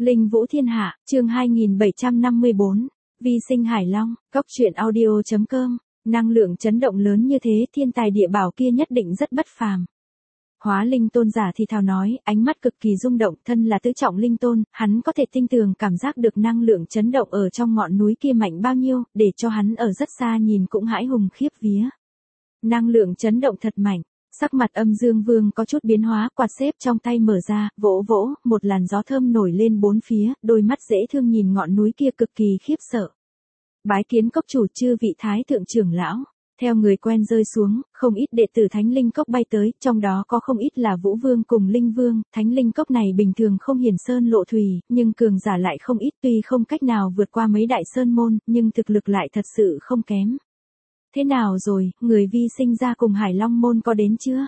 Linh Vũ Thiên Hạ, chương 2754, Vi sinh Hải Long, Cốc truyện audio.com, năng lượng chấn động lớn như thế thiên tài địa bảo kia nhất định rất bất phàm. Hóa Linh Tôn giả thì thào nói, ánh mắt cực kỳ rung động, thân là tứ trọng linh tôn, hắn có thể tinh tường cảm giác được năng lượng chấn động ở trong ngọn núi kia mạnh bao nhiêu, để cho hắn ở rất xa nhìn cũng hãi hùng khiếp vía. Năng lượng chấn động thật mạnh. Sắc mặt Âm Dương Vương có chút biến hóa, quạt xếp trong tay mở ra, vỗ vỗ, một làn gió thơm nổi lên bốn phía, đôi mắt dễ thương nhìn ngọn núi kia cực kỳ khiếp sợ. Bái kiến cốc chủ, chư vị thái thượng trưởng lão. Theo người quen rơi xuống, không ít đệ tử Thánh Linh Cốc bay tới, trong đó có không ít là Vũ Vương cùng Linh Vương. Thánh Linh Cốc này bình thường không hiển sơn lộ thủy, nhưng cường giả lại không ít, tuy không cách nào vượt qua mấy đại sơn môn, nhưng thực lực lại thật sự không kém. Thế nào rồi, người Vi sinh ra cùng Hải Long môn có đến chưa?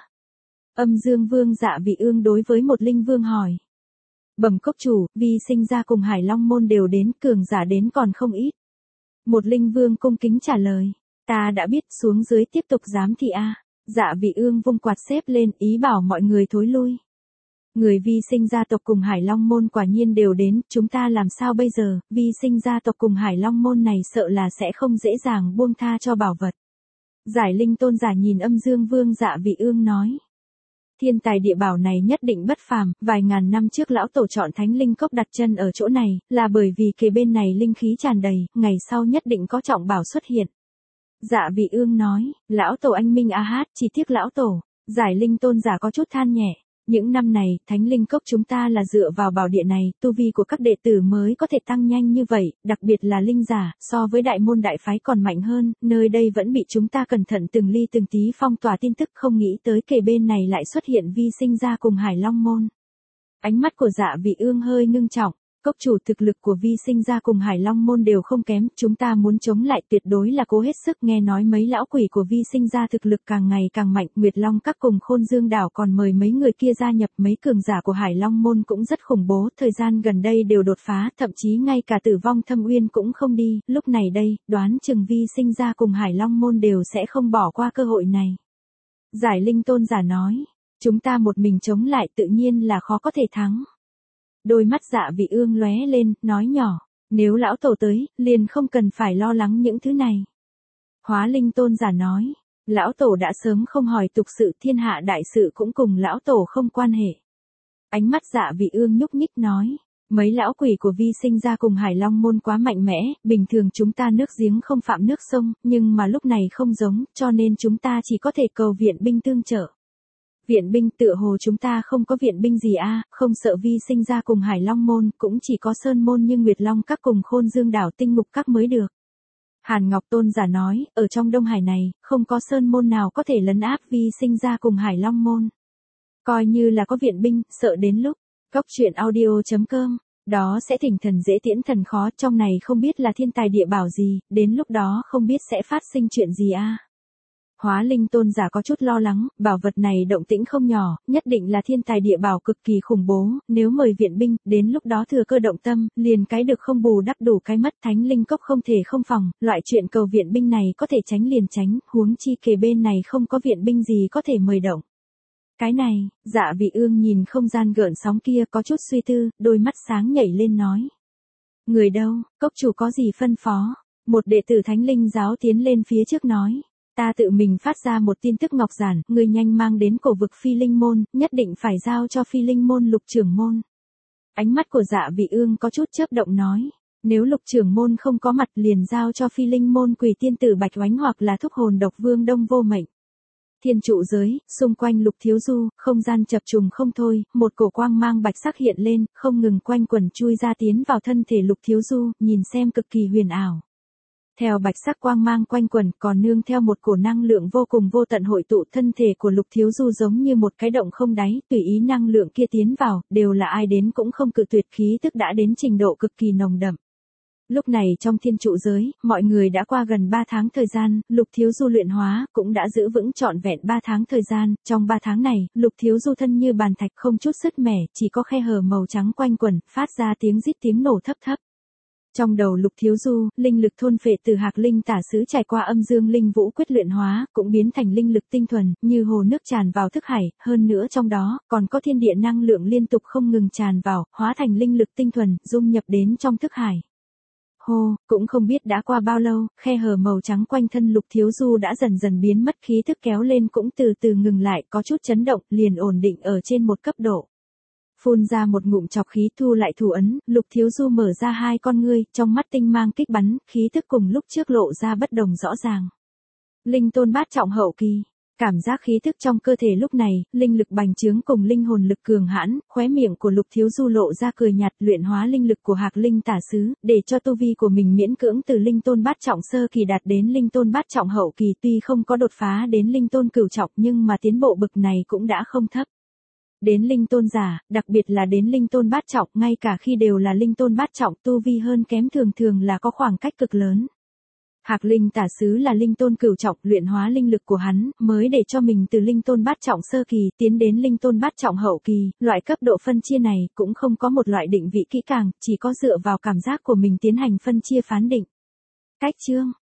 Âm Dương Vương Dạ Vị Ương đối với một Linh Vương hỏi. Bẩm cốc chủ, Vi sinh ra cùng Hải Long môn đều đến, cường giả đến còn không ít. Một Linh Vương cung kính trả lời. Ta đã biết, xuống dưới tiếp tục giám thị a. Dạ Vị Ương vung quạt xếp lên, ý bảo mọi người thối lui. Người Vi sinh gia tộc cùng Hải Long môn quả nhiên đều đến, chúng ta làm sao bây giờ? Vi sinh gia tộc cùng Hải Long môn này sợ là sẽ không dễ dàng buông tha cho bảo vật. Giải Linh Tôn giả nhìn Âm Dương Vương Dạ Vị Ương nói. Thiên tài địa bảo này nhất định bất phàm, vài ngàn năm trước lão tổ chọn Thánh Linh Cốc đặt chân ở chỗ này, là bởi vì kề bên này linh khí tràn đầy, ngày sau nhất định có trọng bảo xuất hiện. Dạ Vị Ương nói, lão tổ anh minh a hát, chỉ tiếc lão tổ. Giải Linh Tôn giả có chút than nhẹ. Những năm này, Thánh Linh Cốc chúng ta là dựa vào bảo địa này, tu vi của các đệ tử mới có thể tăng nhanh như vậy, đặc biệt là linh giả, so với đại môn đại phái còn mạnh hơn, nơi đây vẫn bị chúng ta cẩn thận từng ly từng tí phong tỏa tin tức, không nghĩ tới kề bên này lại xuất hiện Vi sinh ra cùng Hải Long môn. Ánh mắt của Dạ Vị Ương hơi ngưng trọng. Cốc chủ, thực lực của Vi sinh ra cùng Hải Long môn đều không kém, chúng ta muốn chống lại tuyệt đối là cố hết sức, nghe nói mấy lão quỷ của Vi sinh ra thực lực càng ngày càng mạnh, Nguyệt Long các cùng Khôn Dương đảo còn mời mấy người kia gia nhập, mấy cường giả của Hải Long môn cũng rất khủng bố, thời gian gần đây đều đột phá, thậm chí ngay cả Tử Vong Thâm Uyên cũng không đi, lúc này đây, đoán chừng Vi sinh ra cùng Hải Long môn đều sẽ không bỏ qua cơ hội này. Giải Linh Tôn giả nói, chúng ta một mình chống lại tự nhiên là khó có thể thắng. Đôi mắt Dạ Vị Ương lóe lên, nói nhỏ, nếu lão tổ tới, liền không cần phải lo lắng những thứ này. Hóa Linh Tôn giả nói, lão tổ đã sớm không hỏi tục sự, thiên hạ đại sự cũng cùng lão tổ không quan hệ. Ánh mắt Dạ Vị Ương nhúc nhích nói, mấy lão quỷ của Vi sinh ra cùng Hải Long môn quá mạnh mẽ, bình thường chúng ta nước giếng không phạm nước sông, nhưng mà lúc này không giống, cho nên chúng ta chỉ có thể cầu viện binh tương trợ. Viện binh, tựa hồ chúng ta không có viện binh gì a, không sợ Vi sinh ra cùng Hải Long môn, cũng chỉ có Sơn môn như Nguyệt Long các cùng Khôn Dương đảo Tinh Ngục các mới được. Hàn Ngọc Tôn giả nói, ở trong Đông Hải này, không có Sơn môn nào có thể lấn áp Vi sinh ra cùng Hải Long môn. Coi như là có viện binh, sợ đến lúc, Cốc truyện audio.com, đó sẽ thỉnh thần dễ tiễn thần khó, trong này không biết là thiên tài địa bảo gì, đến lúc đó không biết sẽ phát sinh chuyện gì a. Hóa Linh Tôn giả có chút lo lắng, bảo vật này động tĩnh không nhỏ, nhất định là thiên tài địa bảo cực kỳ khủng bố, nếu mời viện binh, đến lúc đó thừa cơ động tâm, liền cái được không bù đắp đủ cái mất, Thánh Linh Cốc không thể không phòng, loại chuyện cầu viện binh này có thể tránh liền tránh, huống chi kề bên này không có viện binh gì có thể mời động. Cái này, Dạ Vị Ương nhìn không gian gợn sóng kia có chút suy tư, đôi mắt sáng nhảy lên nói. Người đâu, cốc chủ có gì phân phó? Một đệ tử Thánh Linh giáo tiến lên phía trước nói. Ta tự mình phát ra một tin tức ngọc giản, người nhanh mang đến cổ vực Phi Linh môn, nhất định phải giao cho Phi Linh môn Lục trưởng môn. Ánh mắt của Dạ Vị Ương có chút chớp động nói, nếu Lục trưởng môn không có mặt liền giao cho Phi Linh môn Quỷ tiên tử Bạch Oánh hoặc là Thúc hồn độc vương Đông Vô Mệnh. Thiên trụ giới, xung quanh Lục Thiếu Du, không gian chập trùng không thôi, một cổ quang mang bạch sắc hiện lên, không ngừng quanh quẩn chui ra tiến vào thân thể Lục Thiếu Du, nhìn xem cực kỳ huyền ảo. Theo bạch sắc quang mang quanh quẩn còn nương theo một cổ năng lượng vô cùng vô tận hội tụ, thân thể của Lục Thiếu Du giống như một cái động không đáy, tùy ý năng lượng kia tiến vào, đều là ai đến cũng không cự tuyệt, khí tức đã đến trình độ cực kỳ nồng đậm. Lúc này trong thiên trụ giới, mọi người đã qua gần 3 tháng thời gian, Lục Thiếu Du luyện hóa, cũng đã giữ vững trọn vẹn 3 tháng thời gian, trong 3 tháng này, Lục Thiếu Du thân như bàn thạch không chút sứt mẻ, chỉ có khe hở màu trắng quanh quẩn, phát ra tiếng rít tiếng nổ thấp thấp. Trong đầu Lục Thiếu Du, linh lực thôn phệ từ Hạc Linh Tả Sứ trải qua âm dương linh vũ quyết luyện hóa, cũng biến thành linh lực tinh thuần, như hồ nước tràn vào thức hải, hơn nữa trong đó, còn có thiên địa năng lượng liên tục không ngừng tràn vào, hóa thành linh lực tinh thuần, dung nhập đến trong thức hải. Hô, cũng không biết đã qua bao lâu, khe hở màu trắng quanh thân Lục Thiếu Du đã dần dần biến mất, khí thức kéo lên cũng từ từ ngừng lại, có chút chấn động, liền ổn định ở trên một cấp độ. Phun ra một ngụm chọc khí, thu lại thủ ấn, Lục Thiếu Du mở ra hai con ngươi, trong mắt tinh mang kích bắn, khí thức cùng lúc trước lộ ra bất đồng rõ ràng. Linh tôn bát trọng hậu kỳ. Cảm giác khí thức trong cơ thể lúc này, linh lực bành trướng cùng linh hồn lực cường hãn, khóe miệng của Lục Thiếu Du lộ ra cười nhạt, luyện hóa linh lực của Hạc Linh Tả Sứ, để cho tu vi của mình miễn cưỡng từ linh tôn bát trọng sơ kỳ đạt đến linh tôn bát trọng hậu kỳ, tuy không có đột phá đến linh tôn cửu trọng nhưng mà tiến bộ bậc này cũng đã không thấp. Đến linh tôn giả, đặc biệt là đến linh tôn bát trọng, ngay cả khi đều là linh tôn bát trọng, tu vi hơn kém thường thường là có khoảng cách cực lớn. Hạc Linh Tả Sứ là linh tôn cửu trọng, luyện hóa linh lực của hắn, mới để cho mình từ linh tôn bát trọng sơ kỳ tiến đến linh tôn bát trọng hậu kỳ, loại cấp độ phân chia này cũng không có một loại định vị kỹ càng, chỉ có dựa vào cảm giác của mình tiến hành phân chia phán định. Cách chương